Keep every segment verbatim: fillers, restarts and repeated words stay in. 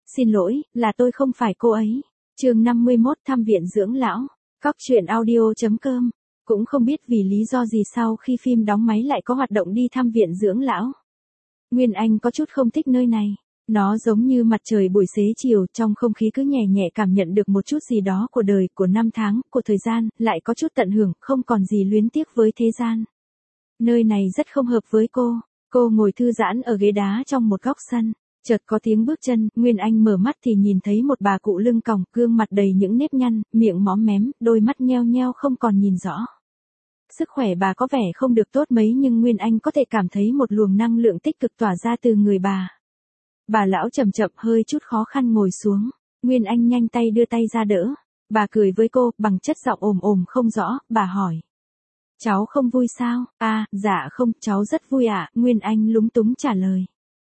xin lỗi, là tôi không phải cô ấy. Chương năm mươi mốt thăm viện dưỡng lão. Cóc truyện audio chấm com. Cũng không biết vì lý do gì sau khi phim đóng máy lại có hoạt động đi thăm viện dưỡng lão. Nguyên Anh có chút không thích nơi này. Nó giống như mặt trời buổi xế chiều, trong không khí cứ nhẹ nhẹ cảm nhận được một chút gì đó của đời, của năm tháng, của thời gian, lại có chút tận hưởng, không còn gì luyến tiếc với thế gian. Nơi này rất không hợp với cô. Cô ngồi thư giãn ở ghế đá trong một góc sân. Chợt có tiếng bước chân, Nguyên Anh mở mắt thì nhìn thấy một bà cụ lưng còng, gương mặt đầy những nếp nhăn, miệng móm mém, đôi mắt nheo nheo không còn nhìn rõ. Sức khỏe bà có vẻ không được tốt mấy nhưng Nguyên Anh có thể cảm thấy một luồng năng lượng tích cực tỏa ra từ người bà. Bà lão chậm chậm hơi chút khó khăn ngồi xuống. Nguyên Anh nhanh tay đưa tay ra đỡ. Bà cười với cô, bằng chất giọng ồm ồm không rõ, bà hỏi. Cháu không vui sao? À, dạ không, cháu rất vui ạ, Nguyên Anh lúng túng trả lời.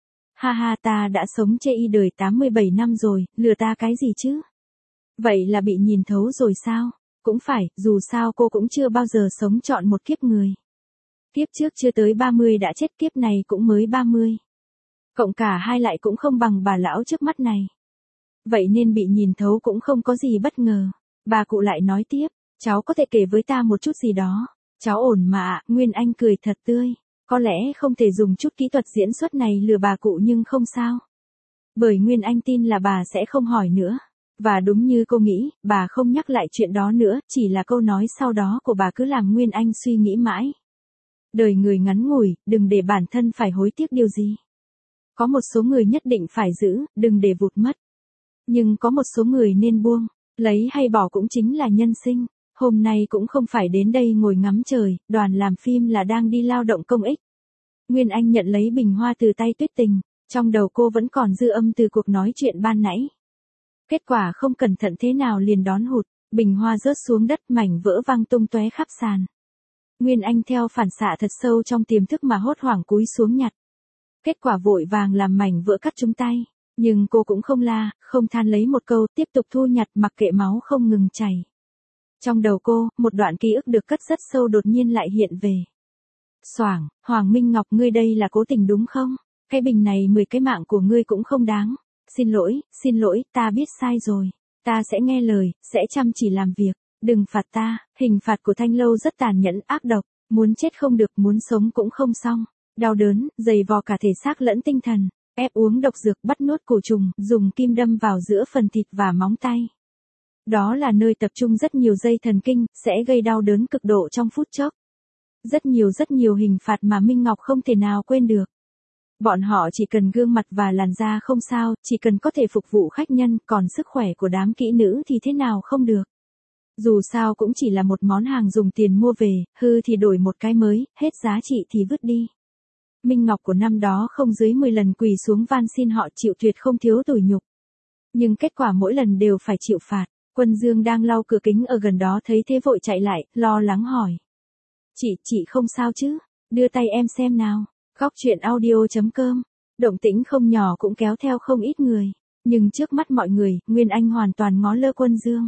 Ha ha, ta đã sống chê y đời tám mươi bảy năm rồi, lừa ta cái gì chứ? Vậy là bị nhìn thấu rồi sao? Cũng phải, dù sao cô cũng chưa bao giờ sống trọn một kiếp người. Kiếp trước chưa tới ba mươi đã chết, kiếp này cũng mới ba mươi. Cộng cả hai lại cũng không bằng bà lão trước mắt này. Vậy nên bị nhìn thấu cũng không có gì bất ngờ. Bà cụ lại nói tiếp, cháu có thể kể với ta một chút gì đó. Cháu ổn mà, Nguyên Anh cười thật tươi. Có lẽ không thể dùng chút kỹ thuật diễn xuất này lừa bà cụ nhưng không sao. Bởi Nguyên Anh tin là bà sẽ không hỏi nữa. Và đúng như cô nghĩ, bà không nhắc lại chuyện đó nữa, chỉ là câu nói sau đó của bà cứ làm Nguyên Anh suy nghĩ mãi. Đời người ngắn ngủi, đừng để bản thân phải hối tiếc điều gì. Có một số người nhất định phải giữ, đừng để vụt mất. Nhưng có một số người nên buông, lấy hay bỏ cũng chính là nhân sinh. Hôm nay cũng không phải đến đây ngồi ngắm trời, đoàn làm phim là đang đi lao động công ích. Nguyên Anh nhận lấy bình hoa từ tay Tuyết Tình, trong đầu cô vẫn còn dư âm từ cuộc nói chuyện ban nãy. Kết quả không cẩn thận thế nào liền đón hụt, bình hoa rớt xuống đất, mảnh vỡ văng tung tóe khắp sàn. Nguyên Anh theo phản xạ thật sâu trong tiềm thức mà hốt hoảng cúi xuống nhặt. Kết quả vội vàng làm mảnh vỡ cắt trúng tay, nhưng cô cũng không la, không than lấy một câu, tiếp tục thu nhặt mặc kệ máu không ngừng chảy. Trong đầu cô, một đoạn ký ức được cất rất sâu đột nhiên lại hiện về. Xoảng, Hoàng Minh Ngọc, ngươi đây là cố tình đúng không? Cái bình này mười cái mạng của ngươi cũng không đáng. Xin lỗi, xin lỗi, ta biết sai rồi. Ta sẽ nghe lời, sẽ chăm chỉ làm việc. Đừng phạt ta, hình phạt của Thanh Lâu rất tàn nhẫn, ác độc. Muốn chết không được, muốn sống cũng không xong. Đau đớn, dày vò cả thể xác lẫn tinh thần. Ép uống độc dược, bắt nuốt cổ trùng, dùng kim đâm vào giữa phần thịt và móng tay. Đó là nơi tập trung rất nhiều dây thần kinh, sẽ gây đau đớn cực độ trong phút chốc. Rất nhiều rất nhiều hình phạt mà Minh Ngọc không thể nào quên được. Bọn họ chỉ cần gương mặt và làn da không sao, chỉ cần có thể phục vụ khách nhân, còn sức khỏe của đám kỹ nữ thì thế nào không được. Dù sao cũng chỉ là một món hàng dùng tiền mua về, hư thì đổi một cái mới, hết giá trị thì vứt đi. Minh Ngọc của năm đó không dưới mười lần quỳ xuống van xin họ chịu tuyệt không thiếu tủi nhục. Nhưng kết quả mỗi lần đều phải chịu phạt. Quân Dương đang lau cửa kính ở gần đó thấy thế vội chạy lại, lo lắng hỏi. Chị, chị không sao chứ? Đưa tay em xem nào. Cóc truyện audio chấm com. Động tĩnh không nhỏ cũng kéo theo không ít người. Nhưng trước mắt mọi người, Nguyên Anh hoàn toàn ngó lơ Quân Dương.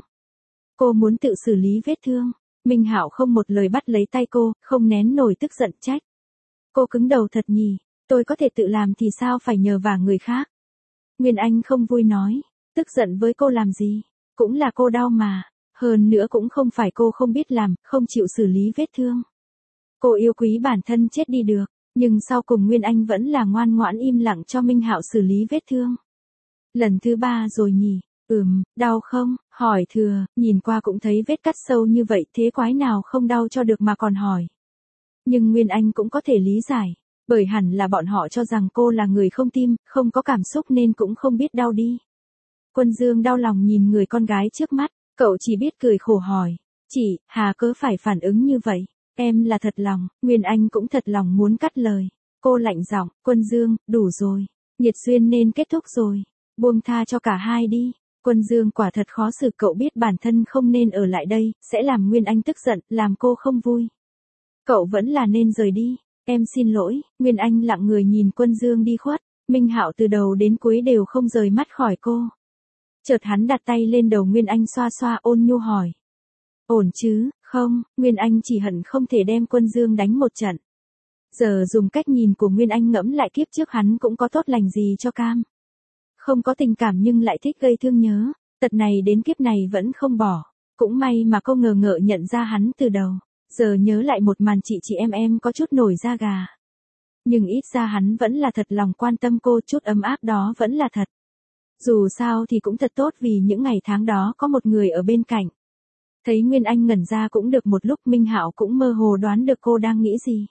Cô muốn tự xử lý vết thương. Minh Hạo không một lời bắt lấy tay cô, không nén nổi tức giận trách. Cô cứng đầu thật nhỉ, tôi có thể tự làm thì sao phải nhờ vả người khác. Nguyên Anh không vui nói, tức giận với cô làm gì, cũng là cô đau mà, hơn nữa cũng không phải cô không biết làm, không chịu xử lý vết thương. Cô yêu quý bản thân chết đi được, nhưng sau cùng Nguyên Anh vẫn là ngoan ngoãn im lặng cho Minh Hạo xử lý vết thương. Lần thứ ba rồi nhỉ, ừm, đau không, hỏi thừa, nhìn qua cũng thấy vết cắt sâu như vậy thế quái nào không đau cho được mà còn hỏi. Nhưng Nguyên Anh cũng có thể lý giải, bởi hẳn là bọn họ cho rằng cô là người không tim, không có cảm xúc nên cũng không biết đau đi. Quân Dương đau lòng nhìn người con gái trước mắt, cậu chỉ biết cười khổ hỏi, chị, hà cớ phải phản ứng như vậy, em là thật lòng, Nguyên Anh cũng thật lòng muốn cắt lời. Cô lạnh giọng, Quân Dương, đủ rồi, nhiệt duyên nên kết thúc rồi, buông tha cho cả hai đi. Quân Dương quả thật khó xử, cậu biết bản thân không nên ở lại đây, sẽ làm Nguyên Anh tức giận, làm cô không vui. Cậu vẫn là nên rời đi, em xin lỗi. Nguyên Anh lặng người nhìn Quân Dương đi khuất, Minh Hạo từ đầu đến cuối đều không rời mắt khỏi cô. Chợt hắn đặt tay lên đầu Nguyên Anh xoa xoa ôn nhu hỏi. Ổn chứ, không, Nguyên Anh chỉ hận không thể đem Quân Dương đánh một trận. Giờ dùng cách nhìn của Nguyên Anh ngẫm lại kiếp trước hắn cũng có tốt lành gì cho cam. Không có tình cảm nhưng lại thích gây thương nhớ, tật này đến kiếp này vẫn không bỏ. Cũng may mà cô ngờ ngợ nhận ra hắn từ đầu, giờ nhớ lại một màn chị chị em em có chút nổi da gà. Nhưng ít ra hắn vẫn là thật lòng quan tâm cô, chút ấm áp đó vẫn là thật. Dù sao thì cũng thật tốt vì những ngày tháng đó có một người ở bên cạnh. Thấy Nguyên Anh ngẩn ra cũng được một lúc, Minh Hạo cũng mơ hồ đoán được cô đang nghĩ gì.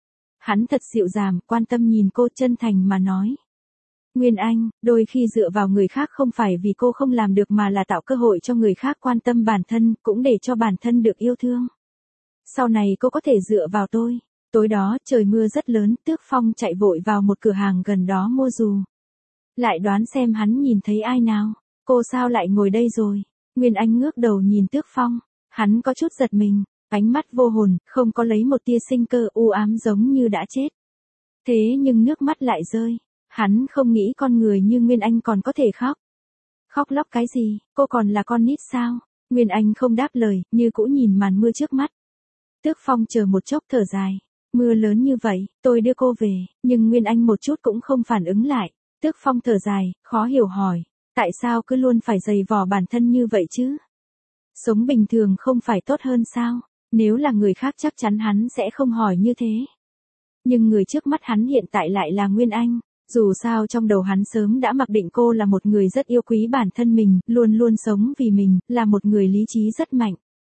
Hắn thật dịu dàng, quan tâm nhìn cô, chân thành mà nói. Nguyên Anh, đôi khi dựa vào người khác không phải vì cô không làm được mà là tạo cơ hội cho người khác quan tâm bản thân, cũng để cho bản thân được yêu thương. Sau này cô có thể dựa vào tôi. Tối đó trời mưa rất lớn, Tước Phong chạy vội vào một cửa hàng gần đó mua dù. Lại đoán xem hắn nhìn thấy ai nào. Cô sao lại ngồi đây rồi? Nguyên Anh ngước đầu nhìn Tước Phong. Hắn có chút giật mình, ánh mắt vô hồn, không có lấy một tia sinh cơ, u ám giống như đã chết. Thế nhưng nước mắt lại rơi. Hắn không nghĩ con người như Nguyên Anh còn có thể khóc. Khóc lóc cái gì, cô còn là con nít sao? Nguyên Anh không đáp lời, như cũ nhìn màn mưa trước mắt. Tước Phong chờ một chốc thở dài. Mưa lớn như vậy, tôi đưa cô về, nhưng Nguyên Anh một chút cũng không phản ứng lại. Tước Phong thở dài, khó hiểu hỏi, tại sao cứ luôn phải giày vò bản thân như vậy chứ? Sống bình thường không phải tốt hơn sao? Nếu là người khác chắc chắn hắn sẽ không hỏi như thế. Nhưng người trước mắt hắn hiện tại lại là Nguyên Anh. Dù sao trong đầu hắn sớm đã mặc định cô là một người rất yêu quý bản thân mình, luôn luôn sống vì mình, là một người lý trí rất mạnh.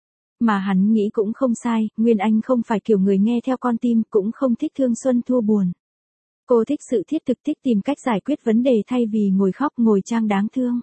Mà hắn nghĩ cũng không sai, Nguyên Anh không phải kiểu người nghe theo con tim, cũng không thích thương xuân thua buồn. Cô thích sự thiết thực, thích tìm cách giải quyết vấn đề thay vì ngồi khóc ngồi trang đáng thương.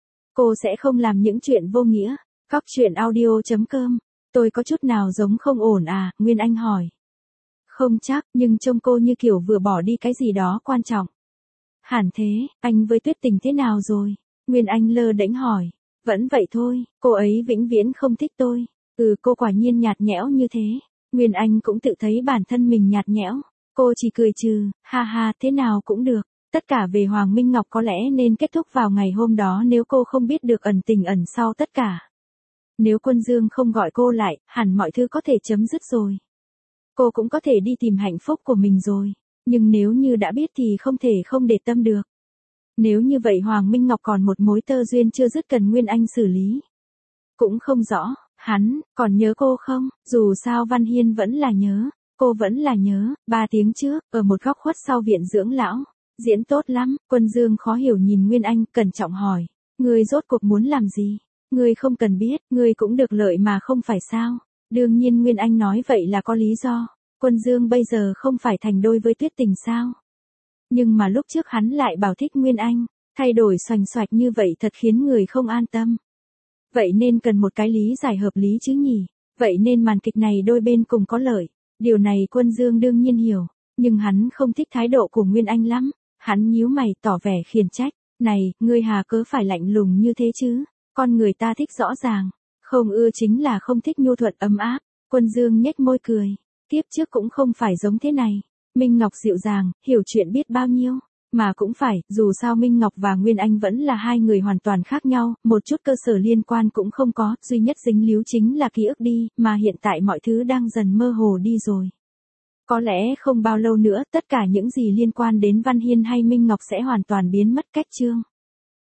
Cô sẽ không làm những chuyện vô nghĩa. Cóc truyện audio chấm com. Tôi có chút nào giống không ổn à? Nguyên Anh hỏi. Không chắc, nhưng trông cô như kiểu vừa bỏ đi cái gì đó quan trọng. Hẳn thế, anh với Tuyết Tình thế nào rồi? Nguyên Anh lơ đễnh hỏi. Vẫn vậy thôi, cô ấy vĩnh viễn không thích tôi. Ừ, cô quả nhiên nhạt nhẽo như thế. Nguyên Anh cũng tự thấy bản thân mình nhạt nhẽo. Cô chỉ cười trừ, ha ha, thế nào cũng được. Tất cả về Hoàng Minh Ngọc có lẽ nên kết thúc vào ngày hôm đó nếu cô không biết được ẩn tình ẩn sau tất cả. Nếu Quân Dương không gọi cô lại, hẳn mọi thứ có thể chấm dứt rồi. Cô cũng có thể đi tìm hạnh phúc của mình rồi. Nhưng nếu như đã biết thì không thể không để tâm được. Nếu như vậy Hoàng Minh Ngọc còn một mối tơ duyên chưa dứt cần Nguyên Anh xử lý. Cũng không rõ, hắn, còn nhớ cô không? Dù sao Văn Hiên vẫn là nhớ, cô vẫn là nhớ. Ba tiếng trước, ở một góc khuất sau viện dưỡng lão. Diễn tốt lắm, Quân Dương khó hiểu nhìn Nguyên Anh, cẩn trọng hỏi. Ngươi rốt cuộc muốn làm gì? Ngươi không cần biết, ngươi cũng được lợi mà không phải sao? Đương nhiên Nguyên Anh nói vậy là có lý do. Quân Dương bây giờ không phải thành đôi với Tuyết Tình sao? Nhưng mà lúc trước hắn lại bảo thích Nguyên Anh, thay đổi xoành xoạch như vậy thật khiến người không an tâm. Vậy nên cần một cái lý giải hợp lý chứ nhỉ? Vậy nên màn kịch này đôi bên cùng có lợi. Điều này Quân Dương đương nhiên hiểu, nhưng hắn không thích thái độ của Nguyên Anh lắm. Hắn nhíu mày tỏ vẻ khiển trách. Này, ngươi hà cớ phải lạnh lùng như thế chứ? Con người ta thích rõ ràng. Không ưa chính là không thích nhu thuận ấm áp. Quân Dương nhếch môi cười. Tiếp trước cũng không phải giống thế này. Minh Ngọc dịu dàng, hiểu chuyện biết bao nhiêu. Mà cũng phải, dù sao Minh Ngọc và Nguyên Anh vẫn là hai người hoàn toàn khác nhau, một chút cơ sở liên quan cũng không có, duy nhất dính líu chính là ký ức đi, mà hiện tại mọi thứ đang dần mơ hồ đi rồi. Có lẽ không bao lâu nữa, tất cả những gì liên quan đến Văn Hiên hay Minh Ngọc sẽ hoàn toàn biến mất cách chương.